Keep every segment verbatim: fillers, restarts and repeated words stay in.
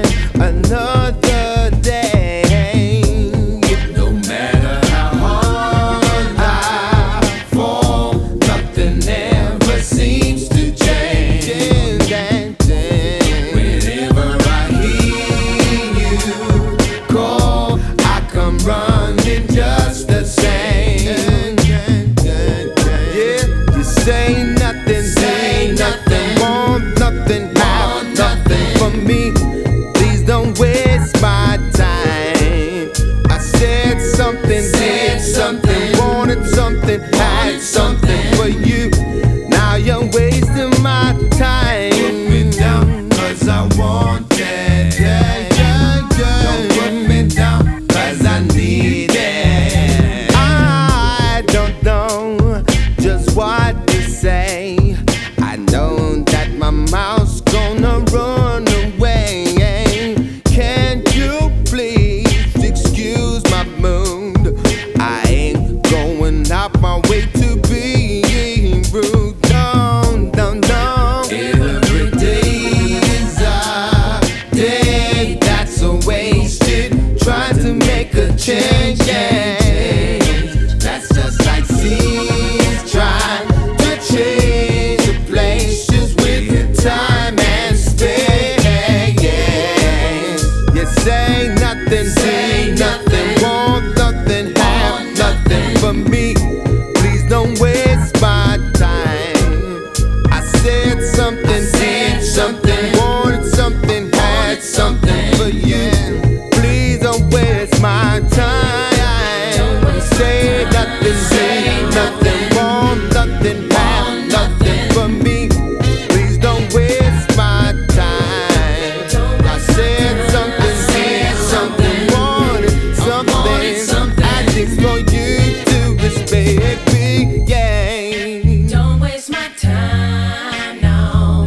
another day. No matter how hard I fall, nothing ever seems to change. Whenever I hear you call, I come running just the same. Yeah, you say nothing, Say nothing, want nothing, have nothing for me. Please don't waste my time. I said something, Said did something, wanted something, had something for you. Now you're wasting my time. put me down, cause I want it. Yeah, yeah, yeah. Don't put me down, cause I need it. I don't know just what to say. I know that my mouth's gonna run away. Can you please excuse my mood? I ain't going out my way to be rude. Don't, don't, don't. Every day is a day that's a wasted trying to make a change. Yeah. That's just like seas trying to change the places with time and space. You say nothing, Say nothing, want nothing, have want nothing nothing for me. Please don't waste my time. I said something, said did something, wanted something, had wanted something something for you. Please don't waste my time. You say nothing, Say nothing, want nothing, have want nothing nothing for me. Please don't waste my time. I said something, said something, wanted something, wanted something. I just for you to respect me, yeah. Don't waste my time, no.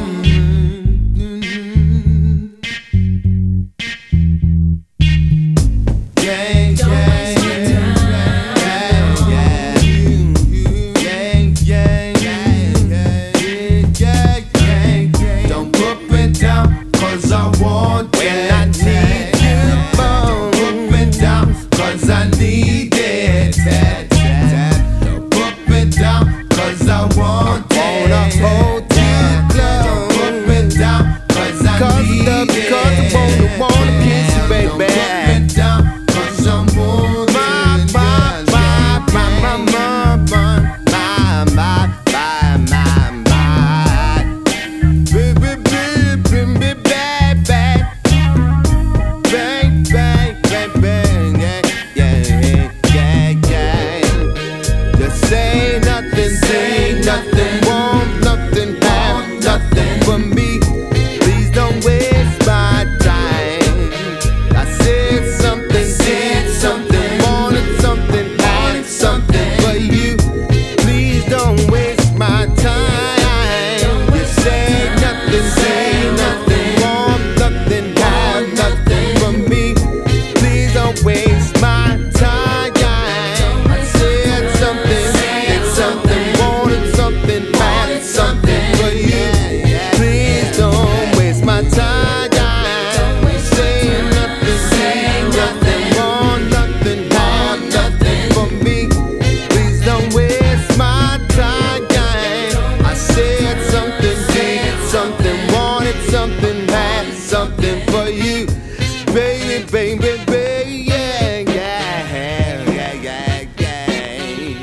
Yeah, Don't yeah, waste my yeah, time. yeah, yeah. Yeah, yeah, yeah, yeah, yeah, yeah. don't put me down, cause I want When it. I need you, Don't put me down, cause I need it. Don't put me down, cause I want wanna it. hold you Don't put me close. down, cause I Cause need the- it. cause I wanna- wanna kiss you, baby. Don't put me down, cause I'm wanting My, it. my, my, my, my, my, my, my, my, my, my. Baby, baby, baby, baby. Bang, bang, bang, bang, yeah, yeah, yeah, yeah. Just say nothing, Say nothing, want nothing, have want nothing nothing for me. Please don't waste my time. I said something, said something, wanted something, had wanted something something for you. Please don't waste my time. You say nothing, say nothing, want nothing, have nothing for me. Please don't waste my time. I said something, did something, wanted something, had something for you. Please don't waste my time. Say nothing, say nothing, want nothing, have want nothing nothing for me. Please don't waste my time. I said something, did something, wanted something, had something for you. Baby, baby, baby, yeah, yeah, yeah, yeah, yeah.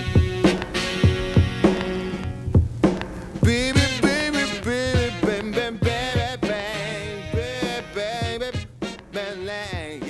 Baby, baby, baby, baby, baby, baby, baby, baby, baby, baby,